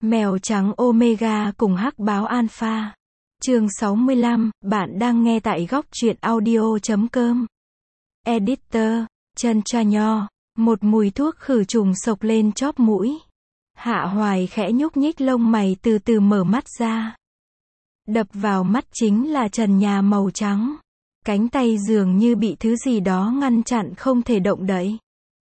Mèo trắng Omega cùng hắc báo Alpha. Chương 65, bạn đang nghe tại góc truyện audio.com. Editor, chân cha nho, một mùi thuốc khử trùng xộc lên chóp mũi. Hạ Hoài khẽ nhúc nhích lông mày từ từ mở mắt ra. Đập vào mắt chính là trần nhà màu trắng. Cánh tay dường như bị thứ gì đó ngăn chặn không thể động đậy.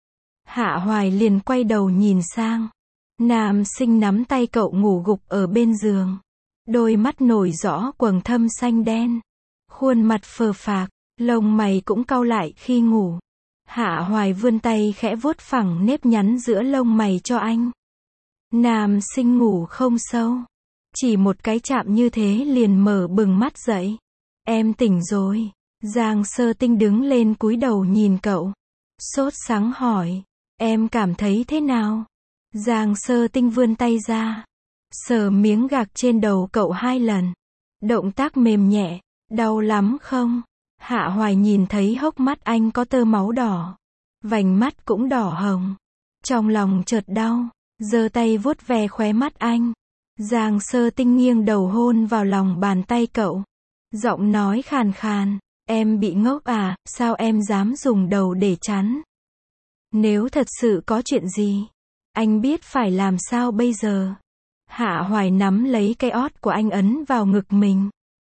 Hạ Hoài liền quay đầu nhìn sang. Nam sinh nắm tay cậu ngủ gục ở bên giường. Đôi mắt nổi rõ quầng thâm xanh đen. Khuôn mặt phờ phạc, lông mày cũng cau lại khi ngủ. Hạ Hoài vươn tay khẽ vuốt phẳng nếp nhắn giữa lông mày cho anh. Nam sinh ngủ không sâu. Chỉ một cái chạm như thế liền mở bừng mắt dậy. Em tỉnh rồi. Giang Sơ Tinh đứng lên cúi đầu nhìn cậu. Sốt sắng hỏi. Em cảm thấy thế nào? Giang Sơ Tinh vươn tay ra. Sờ miếng gạc trên đầu cậu 2 lần. Động tác mềm nhẹ. Đau lắm không? Hạ Hoài nhìn thấy hốc mắt anh có tơ máu đỏ. Vành mắt cũng đỏ hồng. Trong lòng chợt đau. Giơ tay vuốt ve khóe mắt anh. Giang Sơ Tinh nghiêng đầu hôn vào lòng bàn tay cậu. Giọng nói khàn khàn. Em bị ngốc à, sao em dám dùng đầu để chắn? Nếu thật sự có chuyện gì, anh biết phải làm sao bây giờ? Hạ Hoài nắm lấy cái ót của anh ấn vào ngực mình.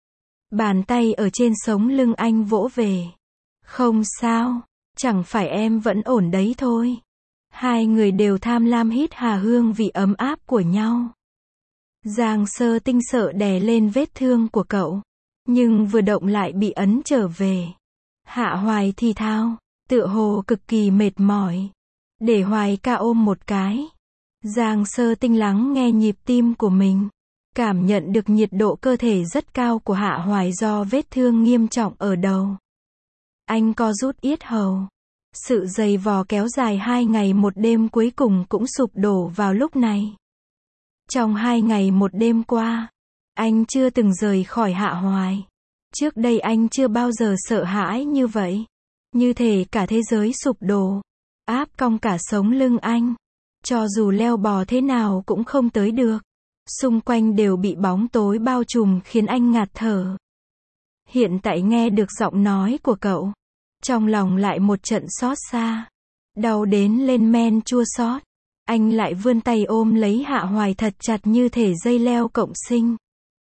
Bàn tay ở trên sống lưng anh vỗ về. Không sao, chẳng phải em vẫn ổn đấy thôi. Hai người đều tham lam hít hà hương vị ấm áp của nhau. Giang Sơ Tinh sợ đè lên vết thương của cậu. Nhưng vừa động lại bị ấn trở về. Hạ Hoài thì thào, tựa hồ cực kỳ mệt mỏi. Để Hoài ca ôm một cái. Giang Sơ Tinh lắng nghe nhịp tim của mình. Cảm nhận được nhiệt độ cơ thể rất cao của Hạ Hoài do vết thương nghiêm trọng ở đầu. Anh co rút yết hầu. Sự dày vò kéo dài 2 ngày 1 đêm cuối cùng cũng sụp đổ vào lúc này. Trong 2 ngày 1 đêm qua, anh chưa từng rời khỏi Hạ Hoài. Trước đây anh chưa bao giờ sợ hãi như vậy. Như thể cả thế giới sụp đổ. Áp cong cả sống lưng anh. Cho dù leo bò thế nào cũng không tới được. Xung quanh đều bị bóng tối bao trùm khiến anh ngạt thở. Hiện tại nghe được giọng nói của cậu. Trong lòng lại một trận xót xa. Đau đến lên men chua xót. Anh lại vươn tay ôm lấy Hạ Hoài thật chặt như thể dây leo cộng sinh.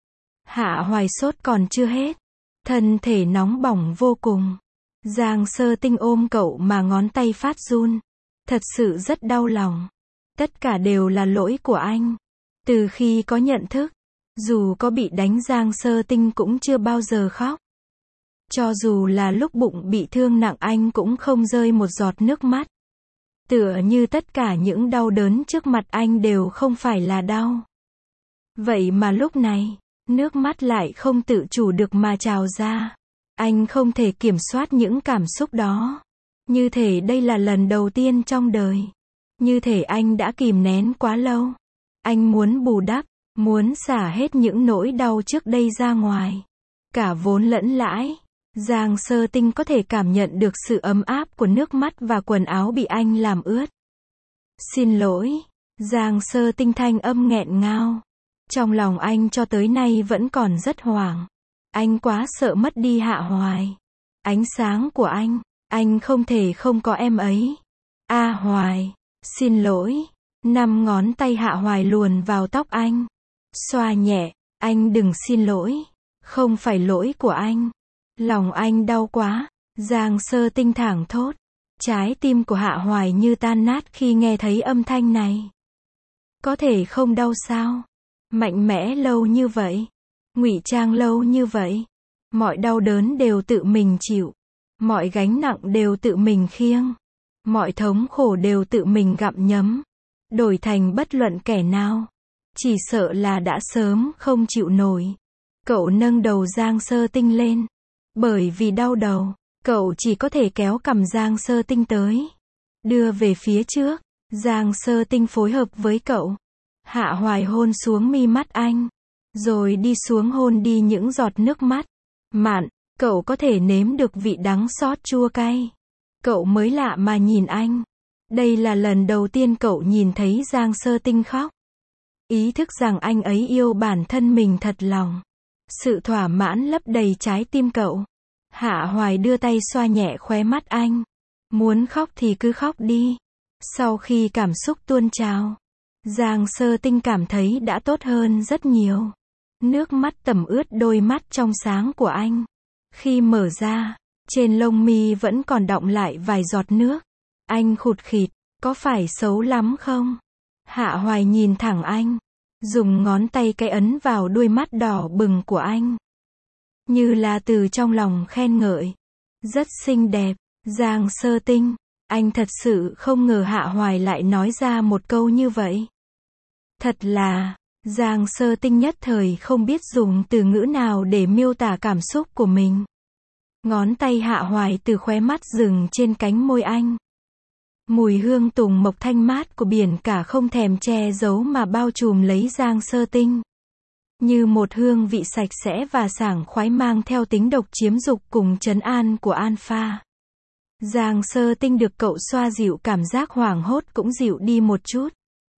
Hạ Hoài sốt còn chưa hết. Thân thể nóng bỏng vô cùng. Giang Sơ Tinh ôm cậu mà ngón tay phát run. Thật sự rất đau lòng. Tất cả đều là lỗi của anh. Từ khi có nhận thức, dù có bị đánh Giang Sơ Tinh cũng chưa bao giờ khóc. Cho dù là lúc bụng bị thương nặng anh cũng không rơi một giọt nước mắt. Tựa như tất cả những đau đớn trước mặt anh đều không phải là đau. Vậy mà lúc này, nước mắt lại không tự chủ được mà trào ra. Anh không thể kiểm soát những cảm xúc đó. Như thể đây là lần đầu tiên trong đời. Như thể anh đã kìm nén quá lâu. Anh muốn bù đắp, muốn xả hết những nỗi đau trước đây ra ngoài. Cả vốn lẫn lãi. Giang Sơ Tinh có thể cảm nhận được sự ấm áp của nước mắt và quần áo bị anh làm ướt. Xin lỗi. Giang Sơ Tinh thanh âm nghẹn ngào. Trong lòng anh cho tới nay vẫn còn rất hoảng. Anh quá sợ mất đi Hạ Hoài. Ánh sáng của anh không thể không có em ấy. A Hoài, xin lỗi. 5 ngón tay Hạ Hoài luồn vào tóc anh. Xoa nhẹ, anh đừng xin lỗi. Không phải lỗi của anh. Lòng anh đau quá. Giang Sơ Tinh thảng thốt. Trái tim của Hạ Hoài như tan nát khi nghe thấy âm thanh này. Có thể không đau sao? Mạnh mẽ lâu như vậy. Ngụy trang lâu như vậy. Mọi đau đớn đều tự mình chịu. Mọi gánh nặng đều tự mình khiêng. Mọi thống khổ đều tự mình gặm nhấm. Đổi thành bất luận kẻ nào. Chỉ sợ là đã sớm không chịu nổi. Cậu nâng đầu Giang Sơ Tinh lên. Bởi vì đau đầu, cậu chỉ có thể kéo cằm Giang Sơ Tinh tới. Đưa về phía trước. Giang Sơ Tinh phối hợp với cậu. Hạ Hoài hôn xuống mi mắt anh. Rồi đi xuống hôn đi những giọt nước mắt. Mạn, cậu có thể nếm được vị đắng xót chua cay. Cậu mới lạ mà nhìn anh. Đây là lần đầu tiên cậu nhìn thấy Giang Sơ Tinh khóc. ý thức rằng anh ấy yêu bản thân mình thật lòng. Sự thỏa mãn lấp đầy trái tim cậu. Hạ Hoài đưa tay xoa nhẹ khóe mắt anh. Muốn khóc thì cứ khóc đi. Sau khi cảm xúc tuôn trào, Giang Sơ Tinh cảm thấy đã tốt hơn rất nhiều. Nước mắt tẩm ướt đôi mắt trong sáng của anh. Khi mở ra, trên lông mi vẫn còn đọng lại vài giọt nước. Anh khụt khịt, có phải xấu lắm không? Hạ Hoài nhìn thẳng anh, dùng ngón tay cái ấn vào đôi mắt đỏ bừng của anh. Như là từ trong lòng khen ngợi. Rất xinh đẹp, Giang Sơ Tinh. Anh thật sự không ngờ Hạ Hoài lại nói ra một câu như vậy. Thật là, Giang Sơ Tinh nhất thời không biết dùng từ ngữ nào để miêu tả cảm xúc của mình. Ngón tay Hạ Hoài từ khóe mắt dừng trên cánh môi anh. Mùi hương tùng mộc thanh mát của biển cả không thèm che giấu mà bao trùm lấy Giang Sơ Tinh. Như một hương vị sạch sẽ và sảng khoái mang theo tính độc chiếm dục cùng trấn an của alpha. Giang Sơ Tinh được cậu xoa dịu, cảm giác hoảng hốt cũng dịu đi một chút.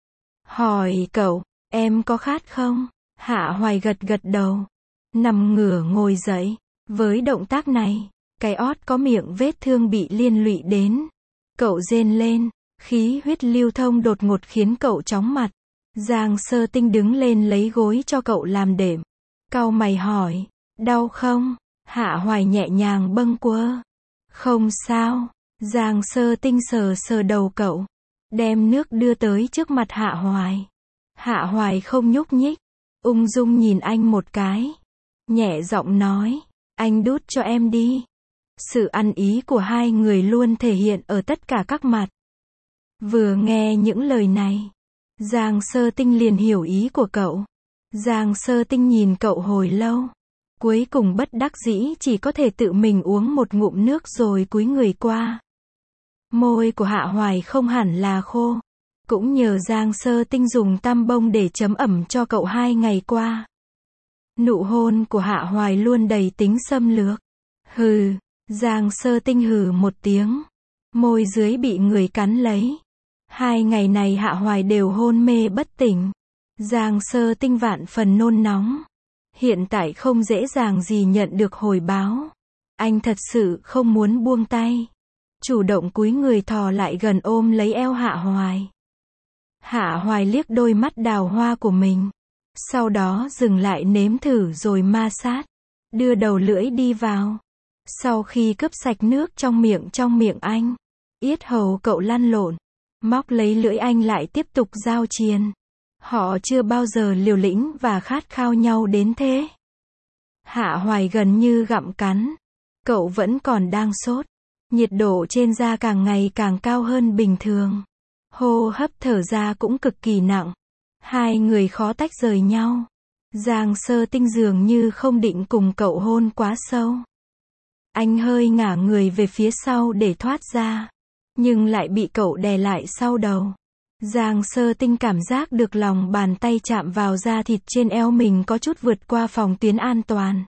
Hỏi cậu, em có khát không? Hạ Hoài gật gật đầu. Nằm ngửa ngồi dậy. Với động tác này, cái ót có miệng vết thương bị liên lụy đến. Cậu rên lên, khí huyết lưu thông đột ngột khiến cậu chóng mặt. Giang Sơ Tinh đứng lên lấy gối cho cậu làm đệm. Cau mày hỏi, đau không? Hạ Hoài nhẹ nhàng bâng quơ. Không sao. Giang Sơ Tinh sờ sờ đầu cậu, đem nước đưa tới trước mặt Hạ Hoài. Hạ Hoài không nhúc nhích, ung dung nhìn anh một cái. Nhẹ giọng nói, anh đút cho em đi. Sự ăn ý của hai người luôn thể hiện ở tất cả các mặt. Vừa nghe những lời này, Giang Sơ Tinh liền hiểu ý của cậu. Giang Sơ Tinh nhìn cậu hồi lâu. Cuối cùng bất đắc dĩ chỉ có thể tự mình uống một ngụm nước rồi cúi người qua. Môi của Hạ Hoài không hẳn là khô. Cũng nhờ Giang Sơ Tinh dùng tăm bông để chấm ẩm cho cậu 2 ngày qua. Nụ hôn của Hạ Hoài luôn đầy tính xâm lược. Hừ, Giang Sơ Tinh hừ một tiếng. Môi dưới bị người cắn lấy. 2 ngày này Hạ Hoài đều hôn mê bất tỉnh. Giang Sơ Tinh vạn phần nôn nóng. Hiện tại không dễ dàng gì nhận được hồi báo. Anh thật sự không muốn buông tay. Chủ động cúi người thò lại gần ôm lấy eo Hạ Hoài. Hạ Hoài liếc đôi mắt đào hoa của mình. Sau đó dừng lại nếm thử rồi ma sát. Đưa đầu lưỡi đi vào. Sau khi cướp sạch nước trong miệng anh, yết hầu cậu lăn lộn. Móc lấy lưỡi anh lại tiếp tục giao triền. Họ chưa bao giờ liều lĩnh và khát khao nhau đến thế. Hạ Hoài gần như gặm cắn. Cậu vẫn còn đang sốt. Nhiệt độ trên da càng ngày càng cao hơn bình thường. Hô hấp thở ra cũng cực kỳ nặng. Hai người khó tách rời nhau. Giang Sơ Tinh dường như không định cùng cậu hôn quá sâu. Anh hơi ngả người về phía sau để thoát ra. Nhưng lại bị cậu đè lại sau đầu. Giang Sơ Tinh cảm giác được lòng bàn tay chạm vào da thịt trên eo mình có chút vượt qua phòng tuyến an toàn.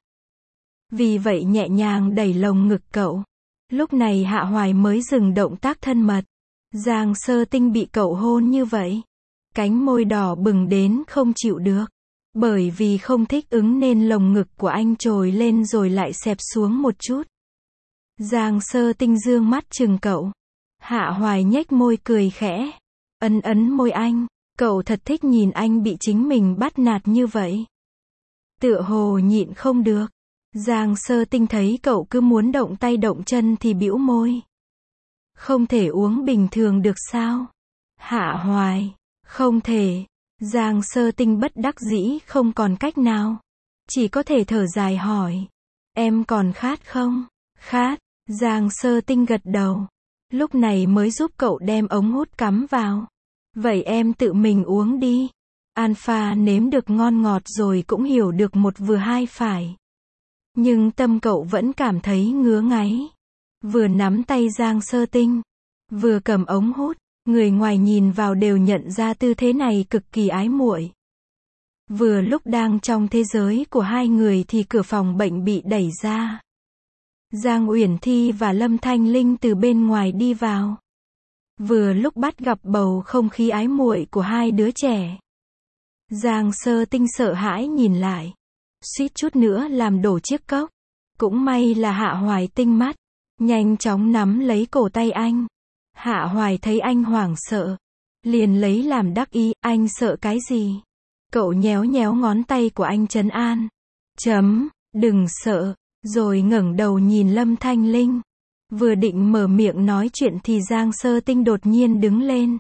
Vì vậy nhẹ nhàng đẩy lồng ngực cậu. Lúc này Hạ Hoài mới dừng động tác thân mật. Giang Sơ Tinh bị cậu hôn như vậy. Cánh môi đỏ bừng đến không chịu được. Bởi vì không thích ứng nên lồng ngực của anh trồi lên rồi lại xẹp xuống một chút. Giang Sơ Tinh dương mắt chừng cậu. Hạ Hoài nhếch môi cười khẽ. Ấn môi anh. Cậu thật thích nhìn anh bị chính mình bắt nạt như vậy. Tựa hồ nhịn không được. Giang Sơ Tinh thấy cậu cứ muốn động tay động chân thì bĩu môi. Không thể uống bình thường được sao? Hạ Hoài. Không thể. Giang Sơ Tinh bất đắc dĩ không còn cách nào. Chỉ có thể thở dài hỏi. Em còn khát không? Khát. Giang Sơ Tinh gật đầu. Lúc này mới giúp cậu đem ống hút cắm vào. Vậy em tự mình uống đi. Alpha nếm được ngon ngọt rồi cũng hiểu được một vừa hai phải. Nhưng tâm cậu vẫn cảm thấy ngứa ngáy. Vừa nắm tay Giang Sơ Tinh, vừa cầm ống hút, người ngoài nhìn vào đều nhận ra tư thế này cực kỳ ái muội. Vừa lúc đang trong thế giới của hai người thì cửa phòng bệnh bị đẩy ra. Giang Uyển Thi và Lâm Thanh Linh từ bên ngoài đi vào. Vừa lúc bắt gặp bầu không khí ái muội của hai đứa trẻ. Giang Sơ Tinh sợ hãi nhìn lại. Suýt chút nữa làm đổ chiếc cốc. Cũng may là Hạ Hoài tinh mắt. Nhanh chóng nắm lấy cổ tay anh. Hạ Hoài thấy anh hoảng sợ. Liền lấy làm đắc ý, anh sợ cái gì? Cậu nhéo nhéo ngón tay của anh trấn an. Đừng sợ. Rồi ngẩng đầu nhìn Lâm Thanh Linh. Vừa định mở miệng nói chuyện thì Giang Sơ Tinh đột nhiên đứng lên.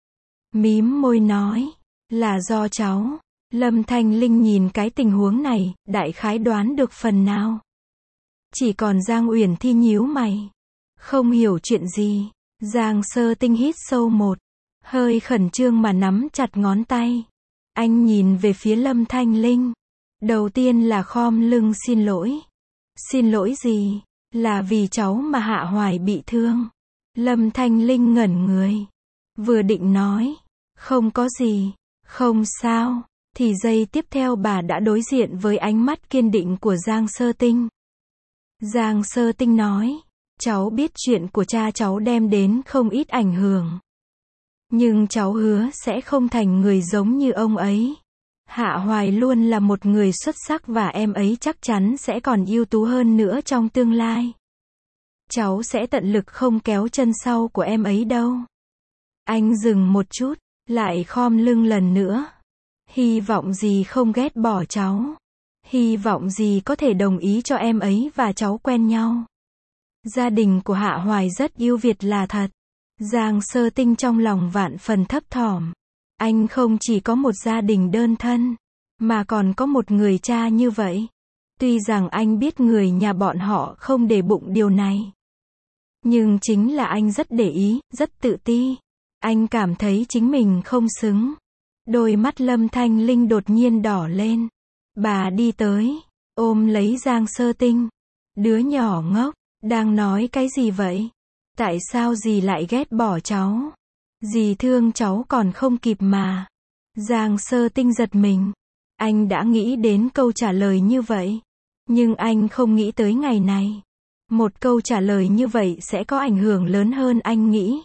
Mím môi nói. Là do cháu. Lâm Thanh Linh nhìn cái tình huống này, đại khái đoán được phần nào. Chỉ còn Giang Uyển Thi nhíu mày. Không hiểu chuyện gì. Giang Sơ Tinh hít sâu một hơi, khẩn trương mà nắm chặt ngón tay. Anh nhìn về phía Lâm Thanh Linh. Đầu tiên là khom lưng xin lỗi. Xin lỗi gì? Là vì cháu mà Hạ Hoài bị thương. Lâm Thanh Linh ngẩn người. Vừa định nói. Không có gì. Không sao. Thì giây tiếp theo bà đã đối diện với ánh mắt kiên định của Giang Sơ Tinh. Giang Sơ Tinh nói. Cháu biết chuyện của cha cháu đem đến không ít ảnh hưởng. Nhưng cháu hứa sẽ không thành người giống như ông ấy. Hạ Hoài luôn là một người xuất sắc và em ấy chắc chắn sẽ còn ưu tú hơn nữa trong tương lai. Cháu sẽ tận lực không kéo chân sau của em ấy đâu. Anh dừng một chút, lại khom lưng lần nữa. Hy vọng gì không ghét bỏ cháu. Hy vọng gì có thể đồng ý cho em ấy và cháu quen nhau. Gia đình của Hạ Hoài rất yêu Việt là thật. Giang Sơ Tinh trong lòng vạn phần thấp thỏm. Anh không chỉ có một gia đình đơn thân, mà còn có một người cha như vậy. Tuy rằng anh biết người nhà bọn họ không để bụng điều này. Nhưng chính là anh rất để ý, rất tự ti. Anh cảm thấy chính mình không xứng. Đôi mắt Lâm Thanh Linh đột nhiên đỏ lên. Bà đi tới, ôm lấy Giang Sơ Tinh. Đứa nhỏ ngốc, đang nói cái gì vậy? Tại sao dì lại ghét bỏ cháu? Dì thương cháu còn không kịp mà. Giang Sơ Tinh giật mình. Anh đã nghĩ đến câu trả lời như vậy. Nhưng anh không nghĩ tới ngày này. Một câu trả lời như vậy sẽ có ảnh hưởng lớn hơn anh nghĩ.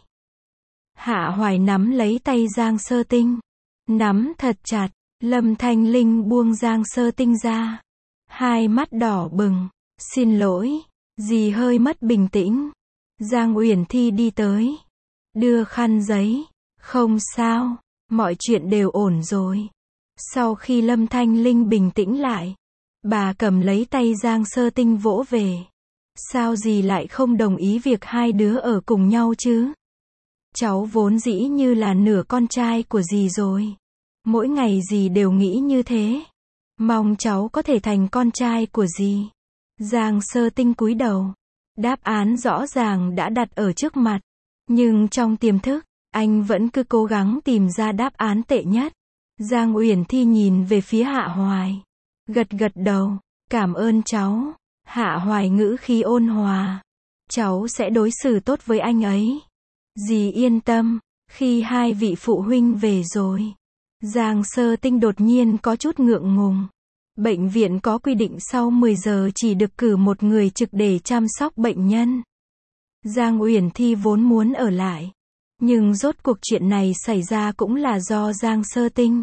Hạ Hoài nắm lấy tay Giang Sơ Tinh. Nắm thật chặt. Lâm Thanh Linh buông Giang Sơ Tinh ra. Hai mắt đỏ bừng. Xin lỗi. Dì hơi mất bình tĩnh. Giang Uyển Thi đi tới. Đưa khăn giấy. Không sao. Mọi chuyện đều ổn rồi. Sau khi Lâm Thanh Linh bình tĩnh lại, bà cầm lấy tay Giang Sơ Tinh vỗ về. Sao dì lại không đồng ý việc hai đứa ở cùng nhau chứ? Cháu vốn dĩ như là nửa con trai của dì rồi. Mỗi ngày dì đều nghĩ như thế. Mong cháu có thể thành con trai của dì. Giang Sơ Tinh cúi đầu. Đáp án rõ ràng đã đặt ở trước mặt. Nhưng trong tiềm thức, anh vẫn cứ cố gắng tìm ra đáp án tệ nhất. Giang Uyển Thi nhìn về phía Hạ Hoài. Gật gật đầu. Cảm ơn cháu. Hạ Hoài ngữ khí ôn hòa. Cháu sẽ đối xử tốt với anh ấy. Dì yên tâm. Khi hai vị phụ huynh về rồi. Giang Sơ Tinh đột nhiên có chút ngượng ngùng. Bệnh viện có quy định sau 10 giờ chỉ được cử một người trực để chăm sóc bệnh nhân. Giang Uyển Thi vốn muốn ở lại. Nhưng rốt cuộc chuyện này xảy ra cũng là do Giang Sơ Tinh.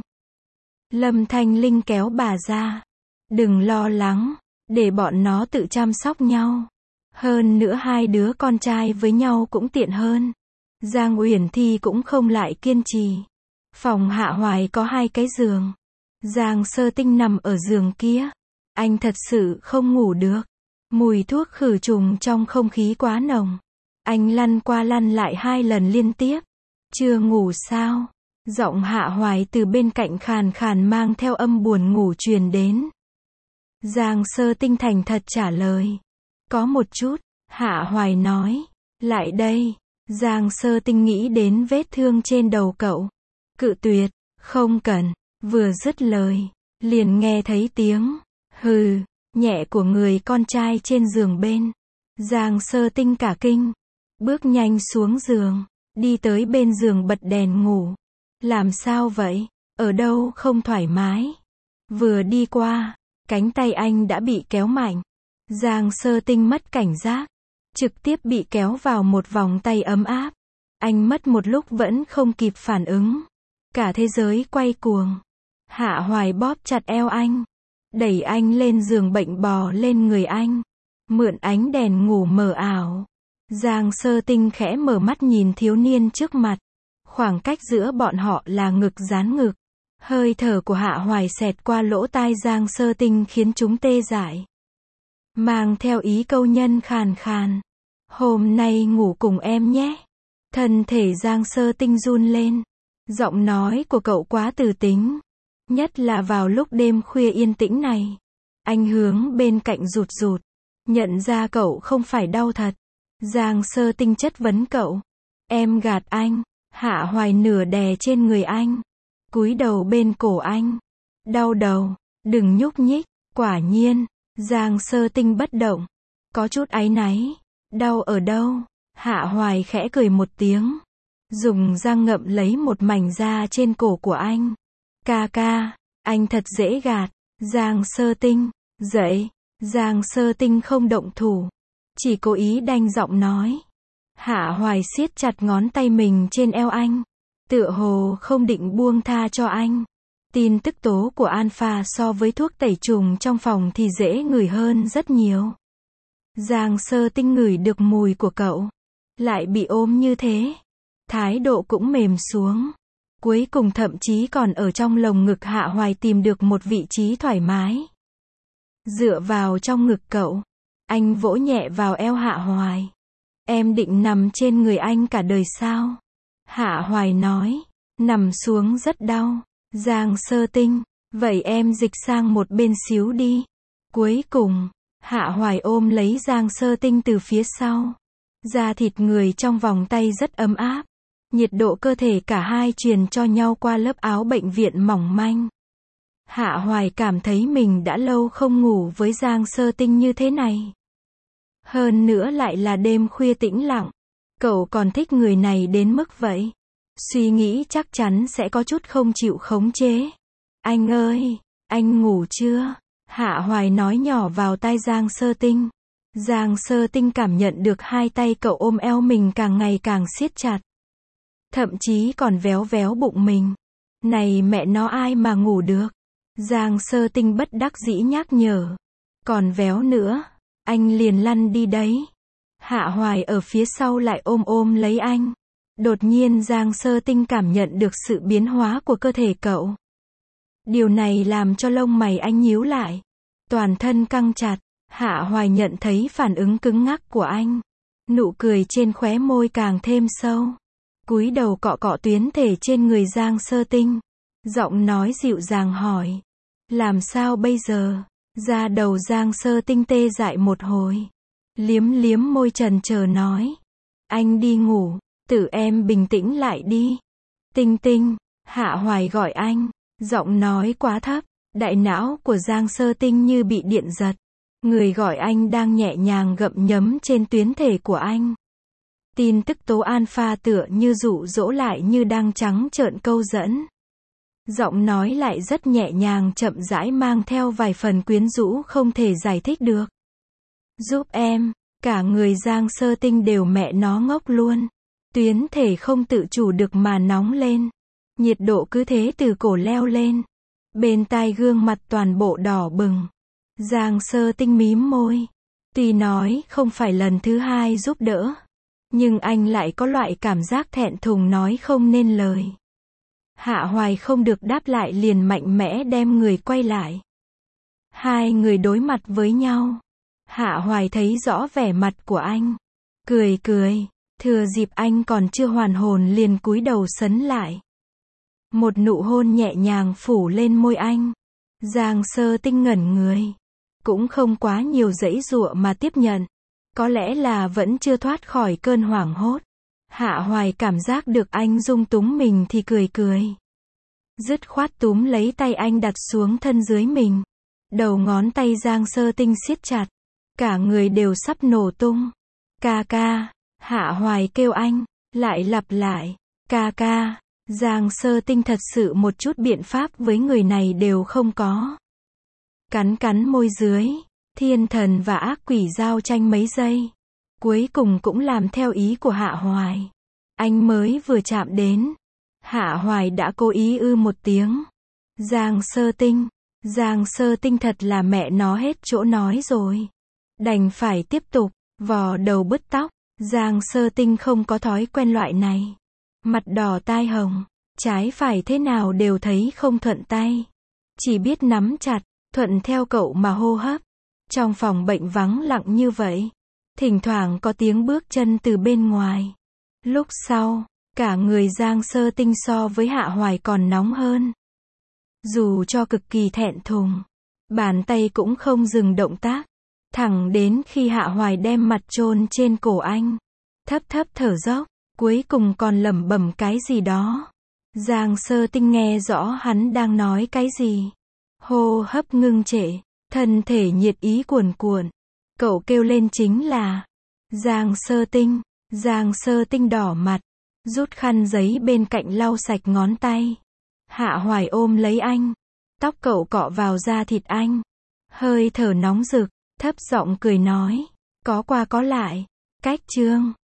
Lâm Thanh Linh kéo bà ra. Đừng lo lắng. Để bọn nó tự chăm sóc nhau. Hơn nữa hai đứa con trai với nhau cũng tiện hơn. Giang Uyển Thi cũng không lại kiên trì. Phòng Hạ Hoài có 2 cái giường. Giang Sơ Tinh nằm ở giường kia. Anh thật sự không ngủ được. Mùi thuốc khử trùng trong không khí quá nồng. Anh lăn qua lăn lại 2 lần liên tiếp. Chưa ngủ sao? Giọng Hạ Hoài từ bên cạnh khàn khàn mang theo âm buồn ngủ truyền đến. Giang Sơ Tinh thành thật trả lời. Có một chút. Hạ Hoài nói. Lại đây. Giang Sơ Tinh nghĩ đến vết thương trên đầu cậu. Cự tuyệt. Không cần. Vừa dứt lời. Liền nghe thấy tiếng. Hừ. Nhẹ của người con trai trên giường bên. Giang Sơ Tinh cả kinh. Bước nhanh xuống giường. Đi tới bên giường bật đèn ngủ. Làm sao vậy? Ở đâu không thoải mái? Vừa đi qua. Cánh tay anh đã bị kéo mạnh. Giang Sơ Tinh mất cảnh giác. Trực tiếp bị kéo vào một vòng tay ấm áp. Anh mất một lúc vẫn không kịp phản ứng. Cả thế giới quay cuồng. Hạ Hoài bóp chặt eo anh, đẩy anh lên giường bệnh bò lên người anh, mượn ánh đèn ngủ mờ ảo. Giang Sơ Tinh khẽ mở mắt nhìn thiếu niên trước mặt. Khoảng cách giữa bọn họ là ngực dán ngực. Hơi thở của Hạ Hoài xẹt qua lỗ tai Giang Sơ Tinh khiến chúng tê dại. Mang theo ý câu nhân khàn khàn. Hôm nay ngủ cùng em nhé. Thân thể Giang Sơ Tinh run lên. Giọng nói của cậu quá từ tính. Nhất là vào lúc đêm khuya yên tĩnh này. Anh hướng bên cạnh rụt rụt. Nhận ra cậu không phải đau thật. Giang Sơ Tinh chất vấn cậu. Em gạt anh. Hạ Hoài nửa đè trên người anh. Cúi đầu bên cổ anh. Đau đầu. Đừng nhúc nhích. Quả nhiên. Giang Sơ Tinh bất động. Có chút áy náy. Đau ở đâu? Hạ Hoài khẽ cười một tiếng. Dùng răng ngậm lấy một mảnh da trên cổ của anh. Ca ca, anh thật dễ gạt. Giang Sơ Tinh, dậy. Giang Sơ Tinh không động thủ. Chỉ cố ý đanh giọng nói. Hạ Hoài siết chặt ngón tay mình trên eo anh. Tựa hồ không định buông tha cho anh. Tin tức tố của Alpha so với thuốc tẩy trùng trong phòng thì dễ ngửi hơn rất nhiều. Giang Sơ Tinh ngửi được mùi của cậu. Lại bị ôm như thế. Thái độ cũng mềm xuống. Cuối cùng thậm chí còn ở trong lồng ngực Hạ Hoài tìm được một vị trí thoải mái. Dựa vào trong ngực cậu. Anh vỗ nhẹ vào eo Hạ Hoài. Em định nằm trên người anh cả đời sao? Hạ Hoài nói. Nằm xuống rất đau. Giang Sơ Tinh. Vậy em dịch sang một bên xíu đi. Cuối cùng. Hạ Hoài ôm lấy Giang Sơ Tinh từ phía sau. Da thịt người trong vòng tay rất ấm áp. Nhiệt độ cơ thể cả hai truyền cho nhau qua lớp áo bệnh viện mỏng manh. Hạ Hoài cảm thấy mình đã lâu không ngủ với Giang Sơ Tinh như thế này. Hơn nữa lại là đêm khuya tĩnh lặng. Cậu còn thích người này đến mức vậy. Suy nghĩ chắc chắn sẽ có chút không chịu khống chế. Anh ơi, anh ngủ chưa? Hạ Hoài nói nhỏ vào tai Giang Sơ Tinh. Giang Sơ Tinh cảm nhận được hai tay cậu ôm eo mình càng ngày càng siết chặt. Thậm chí còn véo véo bụng mình. Này mẹ nó ai mà ngủ được. Giang Sơ Tinh bất đắc dĩ nhắc nhở. Còn véo nữa. Anh liền lăn đi đấy. Hạ Hoài ở phía sau lại ôm lấy anh. Đột nhiên Giang Sơ Tinh cảm nhận được sự biến hóa của cơ thể cậu. Điều này làm cho lông mày anh nhíu lại. Toàn thân căng chặt. Hạ Hoài nhận thấy phản ứng cứng ngắc của anh. Nụ cười trên khóe môi càng thêm sâu. Cúi đầu cọ cọ tuyến thể trên người Giang Sơ Tinh. Giọng nói dịu dàng hỏi. Làm sao bây giờ? Da đầu Giang Sơ Tinh tê dại một hồi. Liếm liếm môi trần chờ nói. Anh đi ngủ. Tự em bình tĩnh lại đi. Tinh Tinh. Hạ Hoài gọi anh. Giọng nói quá thấp. Đại não của Giang Sơ Tinh như bị điện giật. Người gọi anh đang nhẹ nhàng gặm nhấm trên tuyến thể của anh. Tin tức tố Alpha tựa như dụ dỗ lại như đang trắng trợn câu dẫn. Giọng nói lại rất nhẹ nhàng chậm rãi mang theo vài phần quyến rũ không thể giải thích được. Giúp em, cả người Giang Sơ Tinh đều mẹ nó ngốc luôn. Tuyến thể không tự chủ được mà nóng lên. Nhiệt độ cứ thế từ cổ leo lên. Bên tai gương mặt toàn bộ đỏ bừng. Giang Sơ Tinh mím môi. Tuy nói không phải lần thứ hai giúp đỡ. Nhưng anh lại có loại cảm giác thẹn thùng nói không nên lời. Hạ Hoài không được đáp lại liền mạnh mẽ đem người quay lại. Hai người đối mặt với nhau. Hạ Hoài thấy rõ vẻ mặt của anh. Cười cười. Thừa dịp anh còn chưa hoàn hồn liền cúi đầu sấn lại. Một nụ hôn nhẹ nhàng phủ lên môi anh. Giang Sơ Tinh ngẩn người. Cũng không quá nhiều giãy giụa mà tiếp nhận. Có lẽ là vẫn chưa thoát khỏi cơn hoảng hốt. Hạ Hoài cảm giác được anh dung túng mình thì cười cười. Dứt khoát túm lấy tay anh đặt xuống thân dưới mình. Đầu ngón tay Giang Sơ Tinh siết chặt. Cả người đều sắp nổ tung. Ca ca. Hạ Hoài kêu anh. Lại lặp lại. Ca ca. Giang Sơ Tinh thật sự một chút biện pháp với người này đều không có. Cắn môi dưới. Thiên thần và ác quỷ giao tranh mấy giây. Cuối cùng cũng làm theo ý của Hạ Hoài. Anh mới vừa chạm đến. Hạ Hoài đã cố ý một tiếng. Giang Sơ Tinh. Giang Sơ Tinh thật là mẹ nó hết chỗ nói rồi. Đành phải tiếp tục, vò đầu bứt tóc. Giang Sơ Tinh không có thói quen loại này. Mặt đỏ tai hồng, trái phải thế nào đều thấy không thuận tay. Chỉ biết nắm chặt, thuận theo cậu mà hô hấp. Trong phòng bệnh vắng lặng như vậy. Thỉnh thoảng có tiếng bước chân từ bên ngoài. Lúc sau, cả người Giang Sơ Tinh so với Hạ Hoài còn nóng hơn. Dù cho cực kỳ thẹn thùng, bàn tay cũng không dừng động tác. Thẳng đến khi Hạ Hoài đem mặt chôn trên cổ anh. Thấp thấp thở dốc, cuối cùng còn lẩm bẩm cái gì đó. Giang Sơ Tinh nghe rõ hắn đang nói cái gì. Hô hấp ngưng trệ, thân thể nhiệt ý cuồn cuộn. Cậu kêu lên chính là Giang Sơ Tinh. Giang Sơ Tinh đỏ mặt, rút khăn giấy bên cạnh lau sạch ngón tay. Hạ Hoài ôm lấy anh, tóc cậu cọ vào da thịt anh. Hơi thở nóng rực, thấp giọng cười nói, có qua có lại. Cách chương